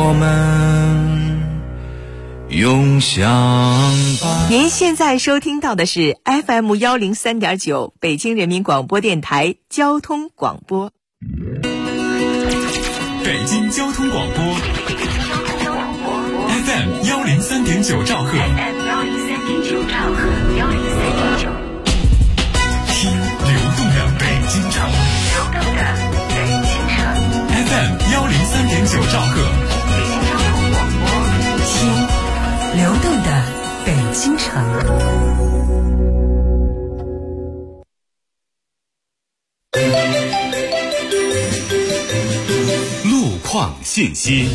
我们永相伴。 您现在收听到的是 FM103.9 北京人民广播电台交通广播。 北京交通广播 FM103.9 兆赫，听流动的北京城FM103.9 兆赫， 听流动的北京城。 路况信息。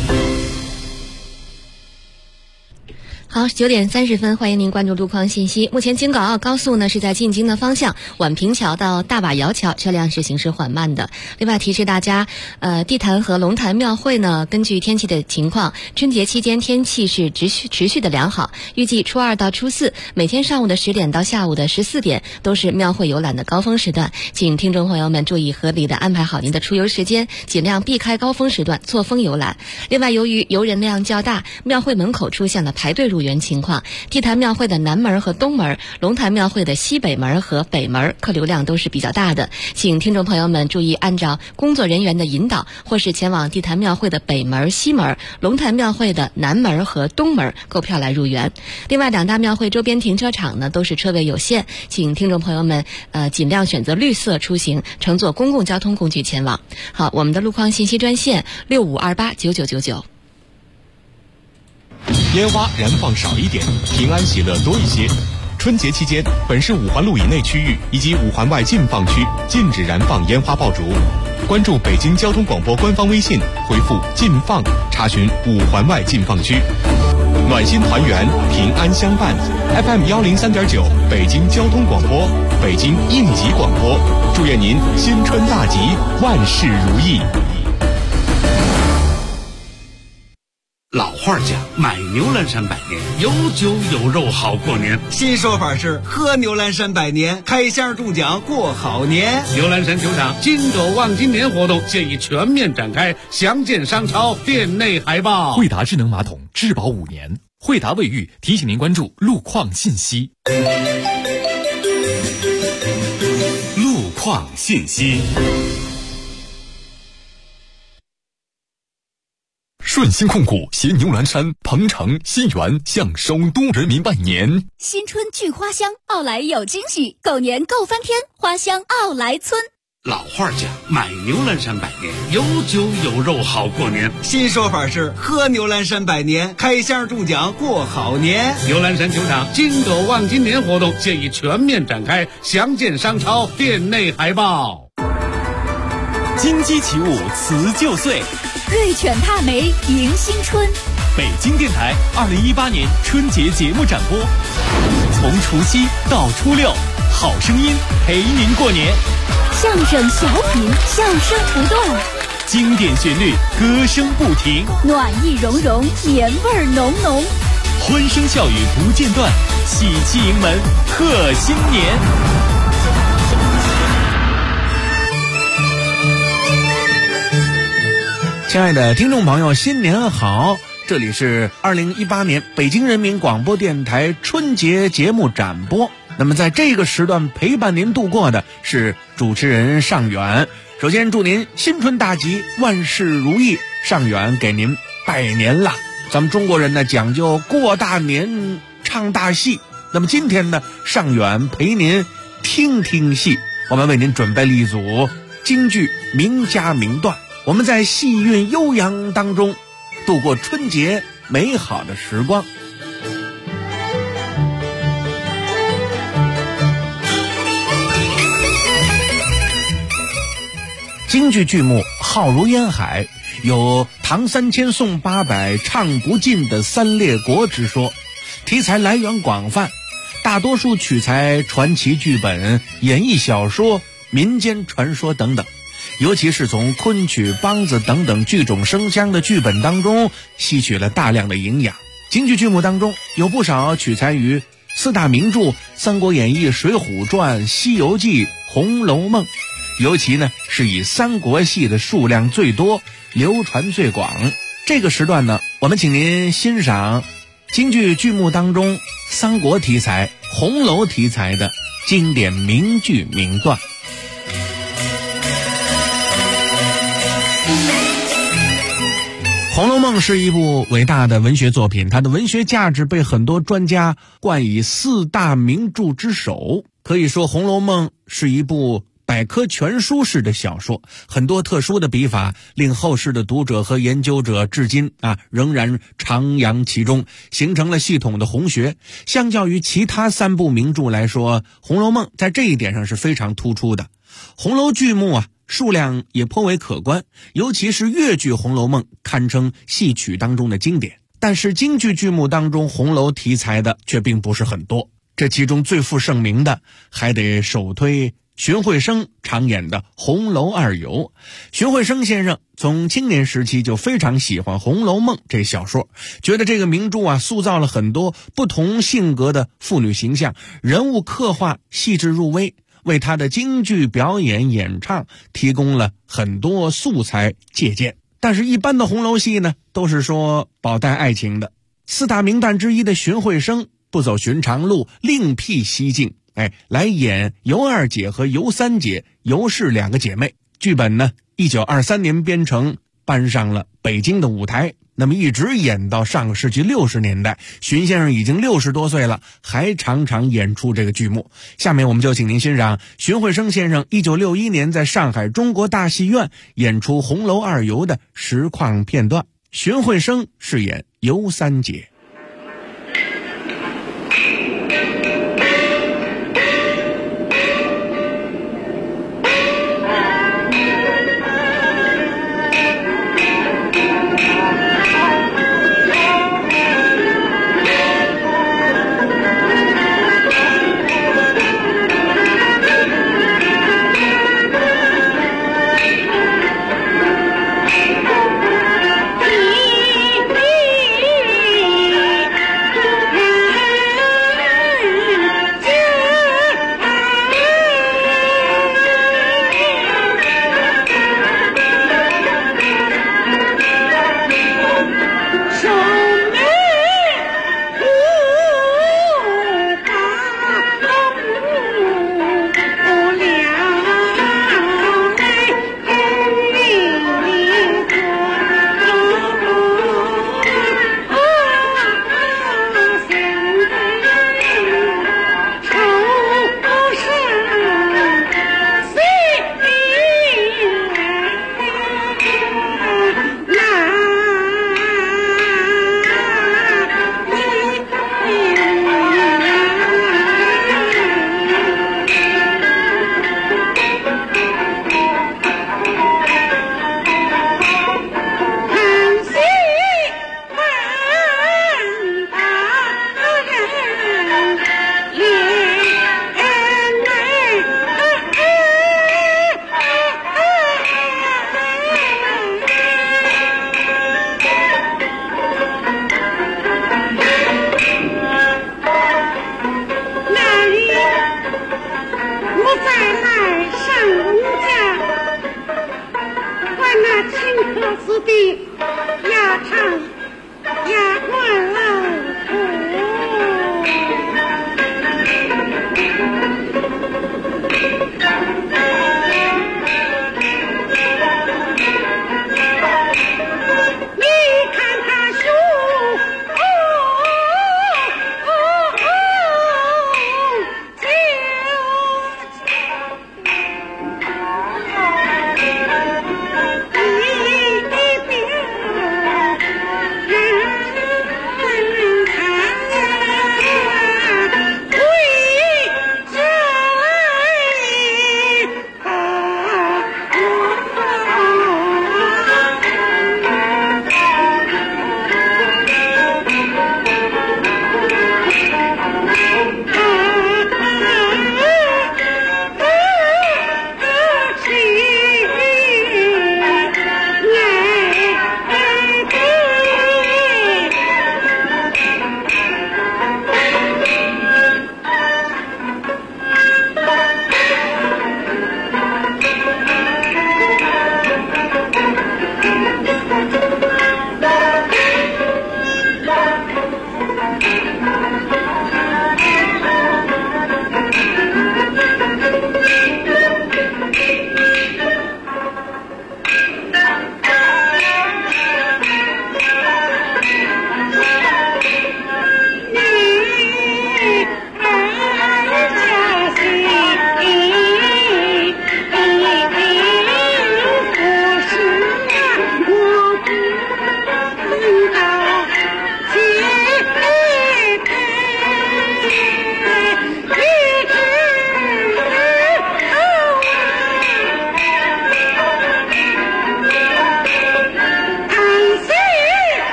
好，9点30分，欢迎您关注路况信息。目前京港澳高速呢是在进京的方向，宛平桥到大瓦窑桥车辆是行驶缓慢的。另外提示大家，地坛和龙潭庙会呢，根据天气的情况，春节期间天气是持续的良好，预计初2到初4每天上午的10点到下午的14点都是庙会游览的高峰时段，请听众朋友们注意合理的安排好您的出游时间，尽量避开高峰时段错峰游览。另外，由于游人量较大，庙会门口出现了排队入园情况，地坛庙会的南门和东门，龙潭庙会的西北门和北门客流量都是比较大的，请听众朋友们注意按照工作人员的引导，或是前往地坛庙会的北门、西门，龙潭庙会的南门和东门购票来入园。另外2大庙会周边停车场呢都是车位有限，请听众朋友们尽量选择绿色出行，乘坐公共交通工具前往。好，我们的路况信息专线65289999。 烟花燃放少一点，平安喜乐多一些。春节期间，本市5环路以内区域以及5环外禁放区禁止燃放烟花爆竹。关注北京交通广播官方微信，回复“禁放”查询5环外禁放区。暖心团圆，平安相伴。FM103.9 北京交通广播，北京应急广播，祝愿您新春大吉，万事如意。 老话讲，买牛栏山百年，有酒有肉好过年。 新说法是喝牛栏山百年，开箱中奖过好年。 牛栏山球场金斗望今年活动现已全面展开，详见商超店内海报。 惠达智能马桶质保5年，惠达卫浴提醒您关注路况信息。路况信息。顺鑫控股携牛栏山、鹏城、新源向首都人民拜年。 新春聚花香，奥莱有惊喜，狗年够翻天，花香奥莱村。 老话讲，买牛栏山百年，有酒有肉好过年。 新说法是喝牛栏山百年，开箱中奖过好年。 牛栏山球场金斗望今年活动现已全面展开，详见商超店内海报。 金鸡起舞辞旧岁， 瑞犬踏梅迎新春。 北京电台2018年春节节目展播，从除夕到初6，好声音陪您过年。 相声小品，笑声不断， 经典旋律，歌声不停， 暖意融融，年味浓浓， 欢声笑语不间断，喜气迎门贺新年。 亲爱的听众朋友，新年好！这里是2018年北京人民广播电台春节节目展播。那么在这个时段陪伴您度过的是主持人尚远。首先祝您新春大吉，万事如意。尚远给您拜年啦！咱们中国人呢讲究过大年唱大戏，那么今天呢，尚远陪您听听戏。我们为您准备了一组京剧名家名段，我们在戏韵悠扬当中度过春节美好的时光。京剧剧目浩如烟海，有唐三千宋八百唱不尽的三列国之说，题材来源广泛，大多数取材传奇剧本、演绎小说、民间传说等等，尤其是从昆曲、梆子等等剧种生香的剧本当中吸取了大量的营养。京剧剧目当中有不少取材于四大名著《三国演义》《水浒传》《西游记》《红楼梦》，尤其呢是以三国戏的数量最多、流传最广。 这个时段呢，我们请您欣赏京剧剧目当中三国题材、红楼题材的经典名句名段。《红楼梦》是一部伟大的文学作品，它的文学价值被很多专家冠以四大名著之首。可以说，《红楼梦》是一部百科全书式的小说，很多特殊的笔法令后世的读者和研究者至今仍然徜徉其中，形成了系统的红学。相较于其他三部名著来说，《红楼梦》在这一点上是非常突出的。红楼剧目数量也颇为可观，尤其是越剧《红楼梦》堪称戏曲当中的经典。但是京剧剧目当中红楼题材的却并不是很多，这其中最负盛名的还得首推荀慧生常演的《红楼二游》。荀慧生先生从青年时期就非常喜欢《红楼梦》这小说，觉得这个名著塑造了很多不同性格的妇女形象，人物刻画细致入微，为他的京剧表演演唱提供了很多素材借鉴。但是一般的红楼戏呢，都是说宝黛爱情的，四大名旦之一的荀慧生不走寻常路，另辟蹊径，来演尤二姐和尤三姐尤氏两个姐妹。剧本呢1923年编成，搬上了北京的舞台，那么一直演到上个世纪60年代，荀先生已经60多岁了，还常常演出这个剧目。下面我们就请您欣赏荀慧生先生1961年在上海中国大戏院演出《红楼二游》的实况片段。荀慧生饰演尤三姐。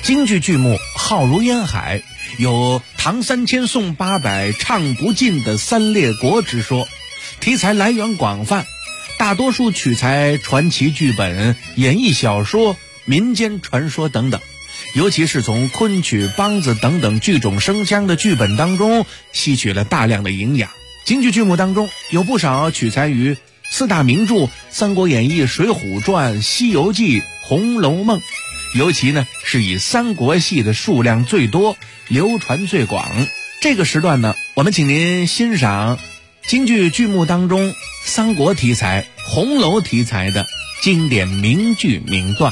京剧剧目浩如烟海，有唐3000宋800唱不尽的三列国之说，题材来源广泛，大多数取材传奇剧本、演绎小说、民间传说等等，尤其是从昆曲、梆子等等剧种生腔的剧本当中吸取了大量的营养。京剧剧目当中有不少取材于四大名著《三国演义》《水浒传》《西游记》《红楼梦》，尤其呢是以三国戏的数量最多，流传最广。这个时段呢，我们请您欣赏京剧剧目当中三国题材、红楼题材的经典名句名段。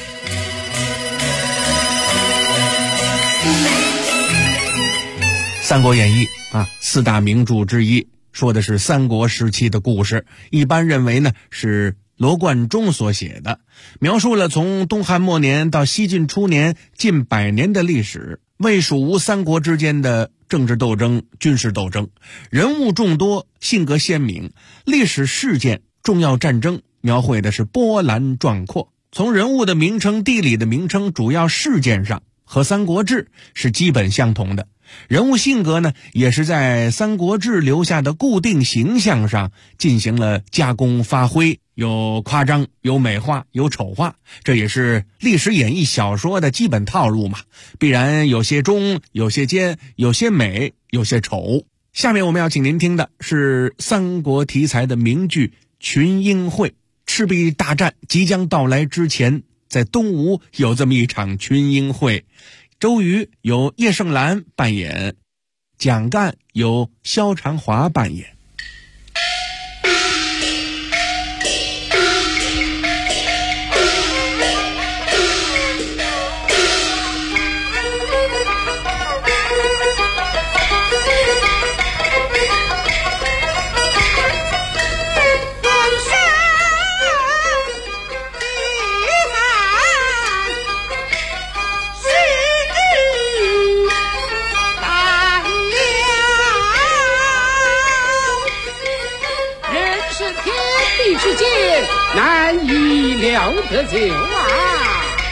三国演义四大名著之一，说的是三国时期的故事，一般认为呢是罗贯中所写的，描述了从东汉末年到西晋初年近100年的历史，魏蜀吴三国之间的政治斗争、军事斗争，人物众多，性格鲜明，历史事件、重要战争描绘的是波澜壮阔。从人物的名称、地理的名称、主要事件上和《三国志》是基本相同的，人物性格呢也是在《三国志》留下的固定形象上进行了加工发挥，有夸张，有美化，有丑化，这也是历史演绎小说的基本套路嘛，必然有些忠，有些奸，有些美，有些丑。下面我们要请您听的是三国题材的名剧《群英会》。赤壁大战即将到来之前，在东吴有这么一场群英会，周瑜由叶盛兰扮演，蒋干由萧长华扮演。 难以了得久啊！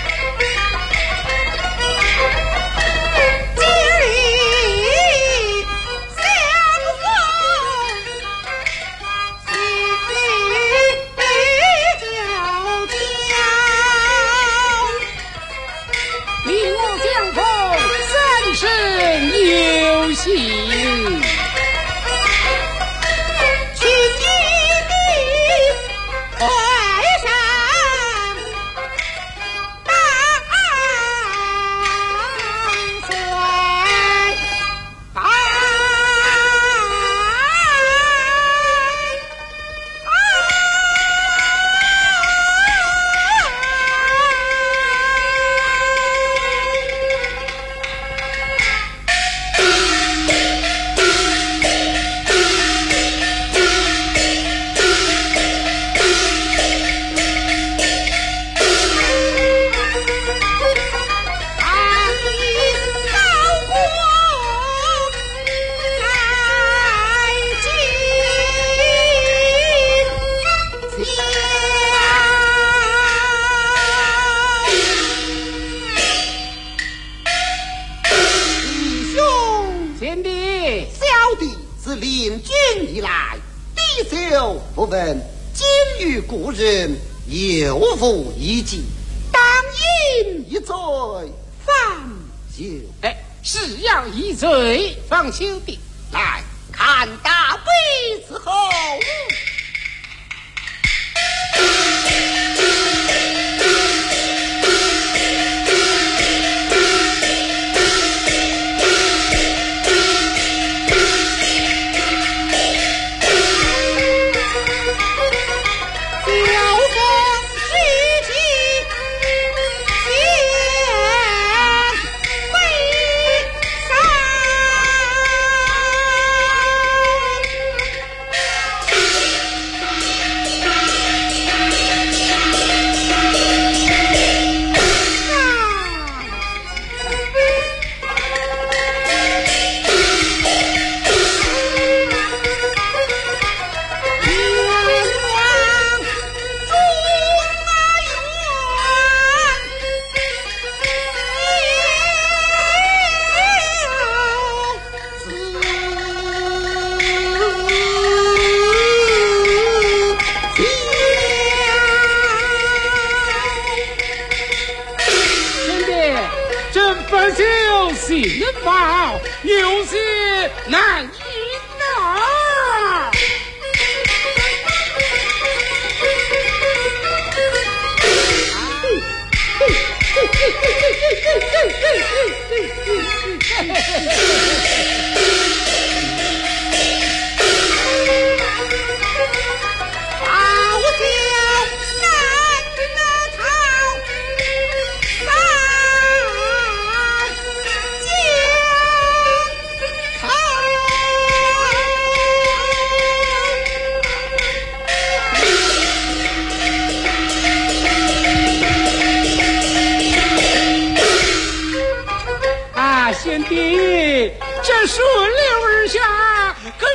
领军以来，滴酒不闻，今与故人有负一计，当饮一醉方休。 是要一醉方休的。 来看大杯子后。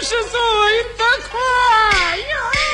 是最得快呀！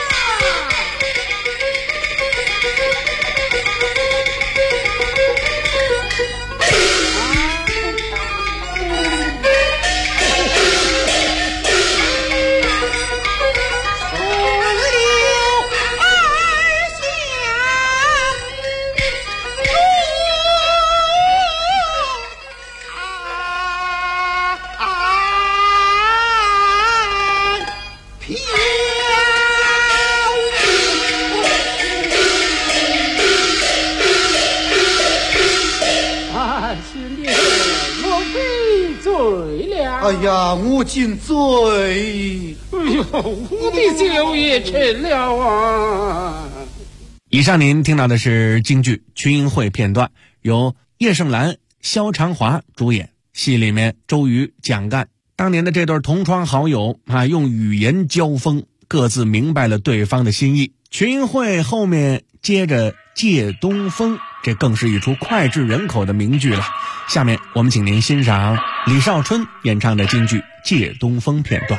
哎呀，我尽罪！ 哎呦，我的酒也沉了啊！ 以上您听到的是京剧《群英会》片段，由叶盛兰、萧长华主演。戏里面周瑜、蒋干当年的这对同窗好友用语言交锋，各自明白了对方的心意。群英会后面接着借东风，这更是一出脍炙人口的名剧了。下面我们请您欣赏李少春演唱的京剧《借东风》片段。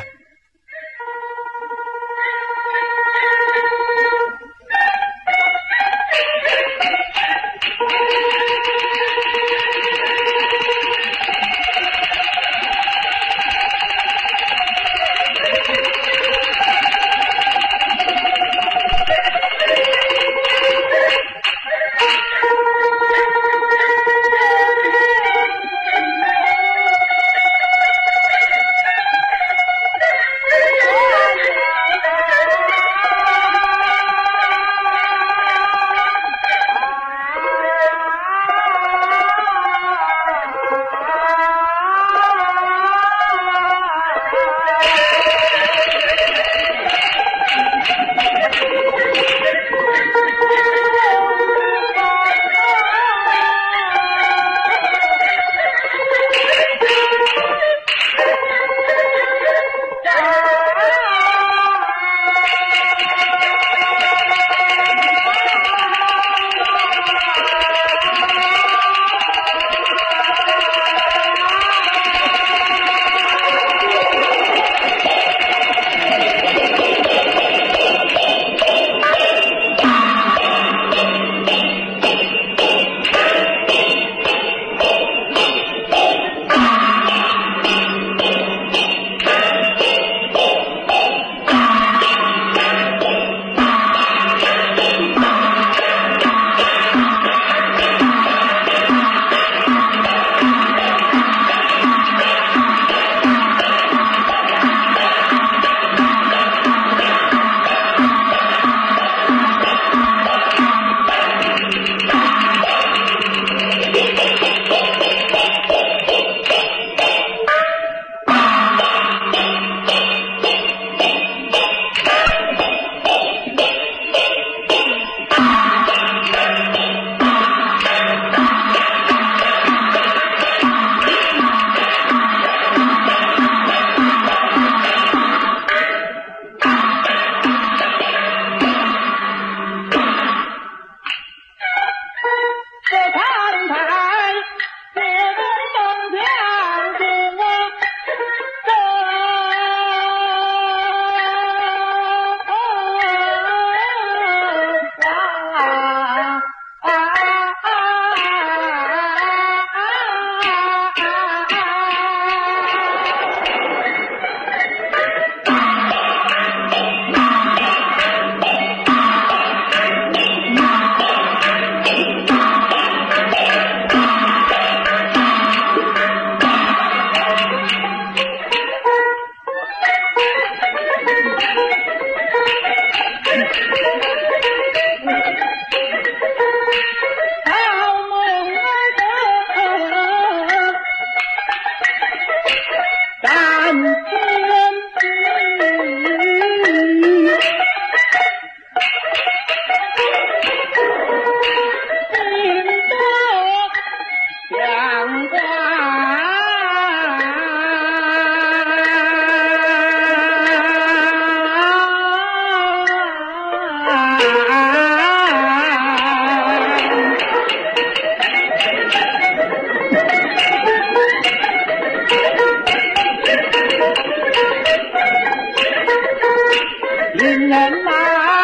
近年来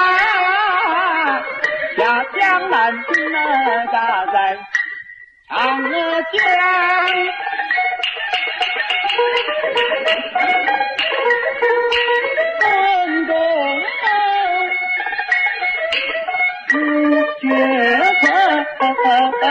下江南京打在长江，宫中无绝尘，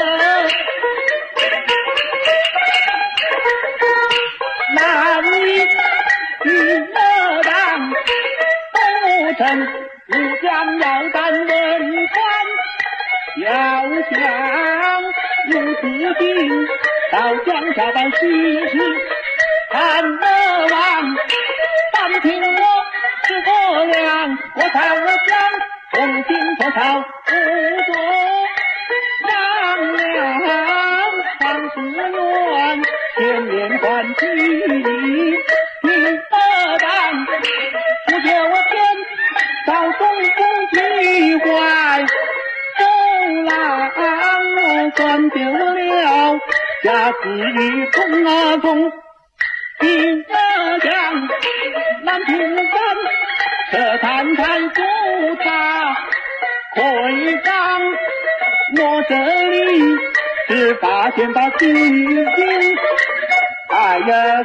男女与当都城吾将要战文川，要想有自信到江下办喜事，看得完但听我是我俩，我才我将重新破朝不做让两常思远，千年传奇听得当，不借我天到中风气怀，后来算丢了家子与中中听得讲南屏山这谈谈出他会上我这里只发现把基金哎呀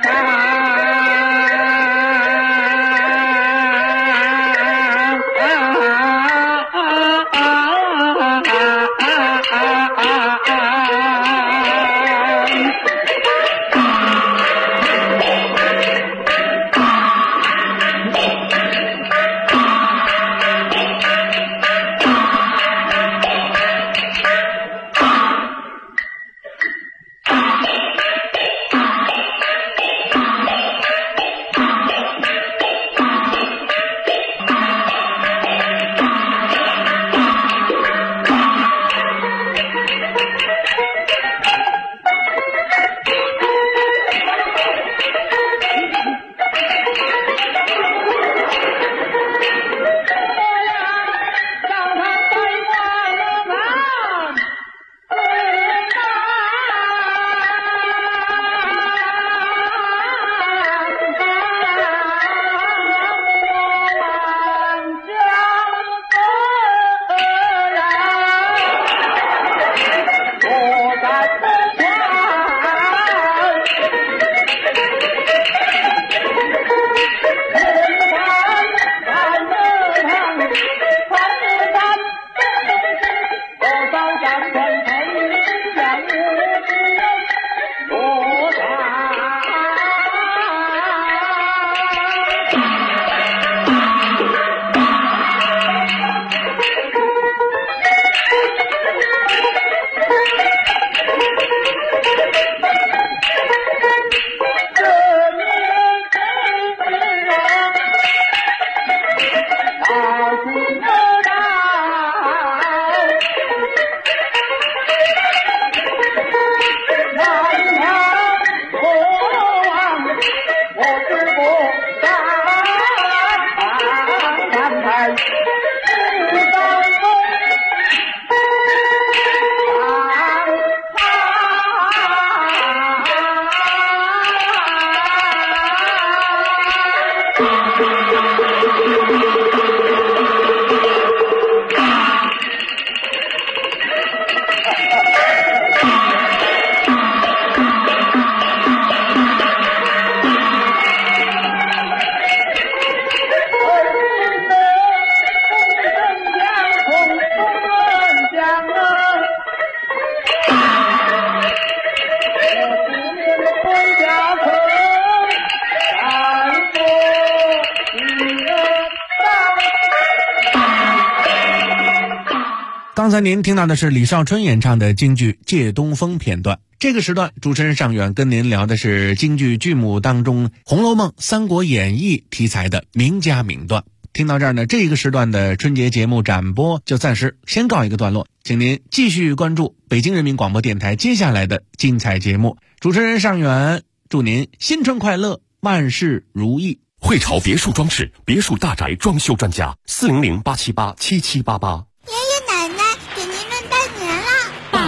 刚才您听到的是李少春演唱的京剧《借东风》片段。这个时段，主持人尚远跟您聊的是京剧剧目当中《红楼梦》《三国演义》题材的名家名段。听到这儿呢，这个时段的春节节目展播就暂时先告一个段落，请您继续关注北京人民广播电台接下来的精彩节目。主持人尚远祝您新春快乐，万事如意。 汇潮别墅装饰，别墅大宅装修专家，400-878-7788。 爷爷奶奶给您论拜年了， 爸妈给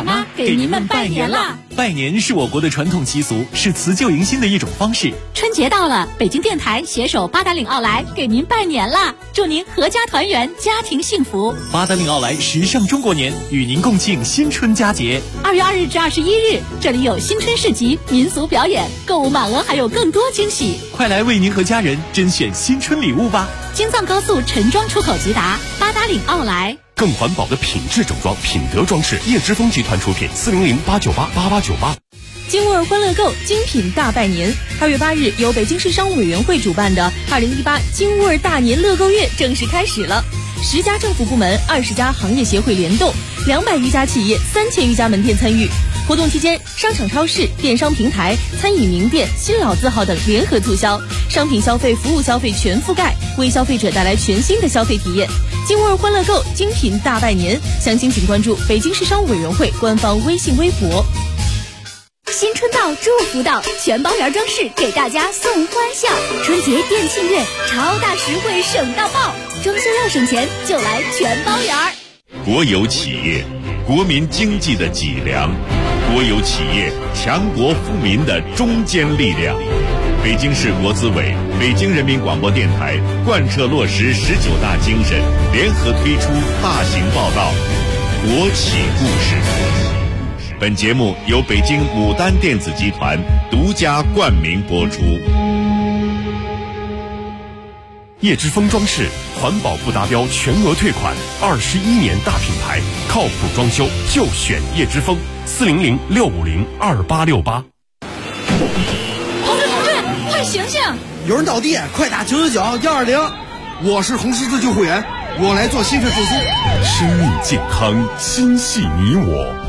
给您们拜年啦！ 拜年是我国的传统习俗，是辞旧迎新的一种方式。 春节到了，北京电台携手八达岭奥莱给您拜年啦！祝您阖家团圆，家庭幸福。 八达岭奥莱时尚中国年，与您共庆新春佳节。 2月2日至21日，这里有新春市集、民俗表演，购物满额还有更多惊喜。 快来为您和家人甄选新春礼物吧！ 京藏高速陈庄出口直达，八达岭奥莱。 更环保的品质整装，品德装饰，叶之峰集团出品，400-898-8898。 金沃尔欢乐购精品大拜年，2月8日由北京市商务委员会主办的2018金沃尔大年乐购月正式开始了。10家政府部门、20家行业协会联动，200余家企业、3000余家门店参与。活动期间，商场、超市、电商平台、餐饮名店、新老字号等联合促销，商品消费、服务消费全覆盖，为消费者带来全新的消费体验。金沃尔欢乐购精品大拜年，详情请关注北京市商务委员会官方微信微博。 新春到，祝福到，全包圆装饰给大家送欢笑。春节店庆月，超大实惠省到爆，装修要省钱就来全包圆。 国有企业，国民经济的脊梁；国有企业，强国富民的中坚力量。北京市国资委、北京人民广播电台贯彻落实19大精神，联合推出大型报道《国企故事》。本节目由北京牡丹电子集团独家冠名播出。叶之峰装饰环保不达标全额退款，21年大品牌，靠谱装修就选叶之峰，400-650-2868。 同志，快醒醒！ 有人倒地，快打999-120。我是红十字救护员，我来做心肺复苏。 生命健康，心系你我。